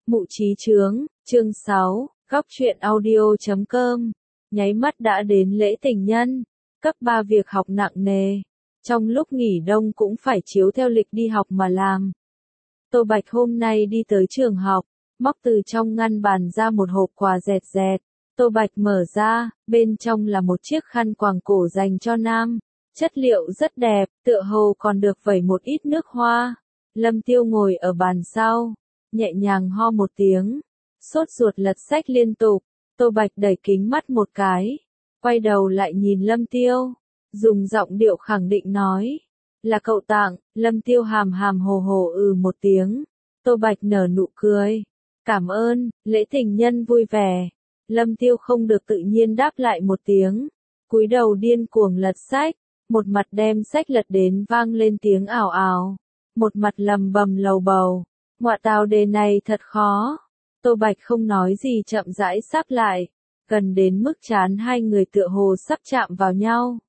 Mụ trí chướng, chương 6, góc truyện audio.com. Nháy mắt đã đến lễ tình nhân, cấp 3 việc học nặng nề. Trong lúc nghỉ đông cũng phải chiếu theo lịch đi học mà làm. Tô Bạch hôm nay đi tới trường học, móc từ trong ngăn bàn ra một hộp quà dẹt dẹt. Tô Bạch mở ra, bên trong là một chiếc khăn quàng cổ dành cho nam. Chất liệu rất đẹp, tựa hồ còn được vẩy một ít nước hoa. Lâm Tiêu ngồi ở bàn sau, nhẹ nhàng ho một tiếng, sốt ruột lật sách liên tục. Tô Bạch đẩy kính mắt một cái, quay đầu lại nhìn Lâm Tiêu, dùng giọng điệu khẳng định nói, là cậu tặng. Lâm Tiêu hàm hàm hồ hồ một tiếng. Tô Bạch nở nụ cười, cảm ơn, lễ tình nhân vui vẻ. Lâm Tiêu không được tự nhiên đáp lại một tiếng, cúi đầu điên cuồng lật sách, một mặt đem sách lật đến vang lên tiếng ào ào, một mặt lầm bầm lầu bầu, ngọa tào đề này thật khó. Tô Bạch không nói gì chậm rãi sắp lại, gần đến mức chán hai người tựa hồ sắp chạm vào nhau.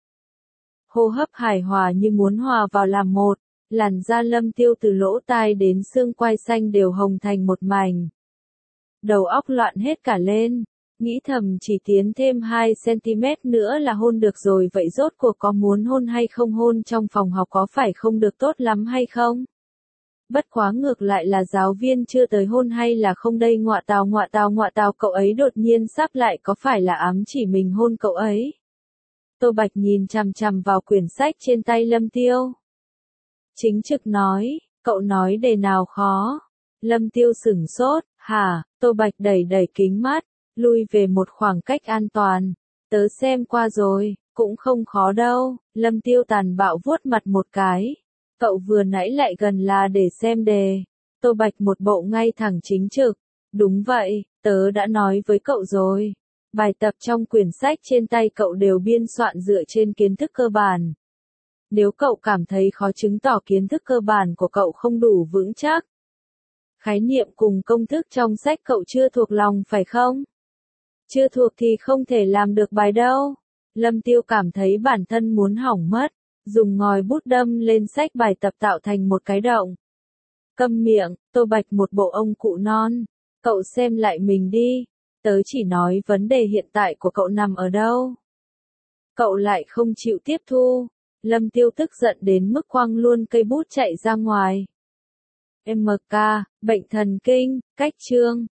Hô hấp hài hòa như muốn hòa vào làm một, làn da Lâm Tiêu từ lỗ tai đến xương quai xanh đều hồng thành một mảnh. Đầu óc loạn hết cả lên, nghĩ thầm chỉ tiến thêm 2 cm nữa là hôn được rồi, vậy rốt cuộc có muốn hôn hay không, hôn trong phòng học có phải không được tốt lắm hay không? Bất quá ngược lại là giáo viên chưa tới hôn hay là không đây, ngọa tào, cậu ấy đột nhiên sắp lại có phải là ám chỉ mình hôn cậu ấy? Tô Bạch nhìn chằm chằm vào quyển sách trên tay Lâm Tiêu. Chính trực nói, cậu nói đề nào khó? Lâm Tiêu sửng sốt, hả? Tô Bạch đẩy kính mắt, lui về một khoảng cách an toàn. Tớ xem qua rồi, cũng không khó đâu. Lâm Tiêu tàn bạo vuốt mặt một cái. Cậu vừa nãy lại gần là để xem đề. Tô Bạch một bộ ngay thẳng chính trực. Đúng vậy, tớ đã nói với cậu rồi. Bài tập trong quyển sách trên tay cậu đều biên soạn dựa trên kiến thức cơ bản. Nếu cậu cảm thấy khó chứng tỏ kiến thức cơ bản của cậu không đủ vững chắc. Khái niệm cùng công thức trong sách cậu chưa thuộc lòng phải không? Chưa thuộc thì không thể làm được bài đâu. Lâm Tiêu cảm thấy bản thân muốn hỏng mất, dùng ngòi bút đâm lên sách bài tập tạo thành một cái động. Câm miệng, Tô Bạch một bộ ông cụ non. Cậu xem lại mình đi, tớ chỉ nói vấn đề hiện tại của cậu nằm ở đâu. Cậu lại không chịu tiếp thu. Lâm Tiêu tức giận đến mức quăng luôn cây bút chạy ra ngoài. MK, bệnh thần kinh, cách chương.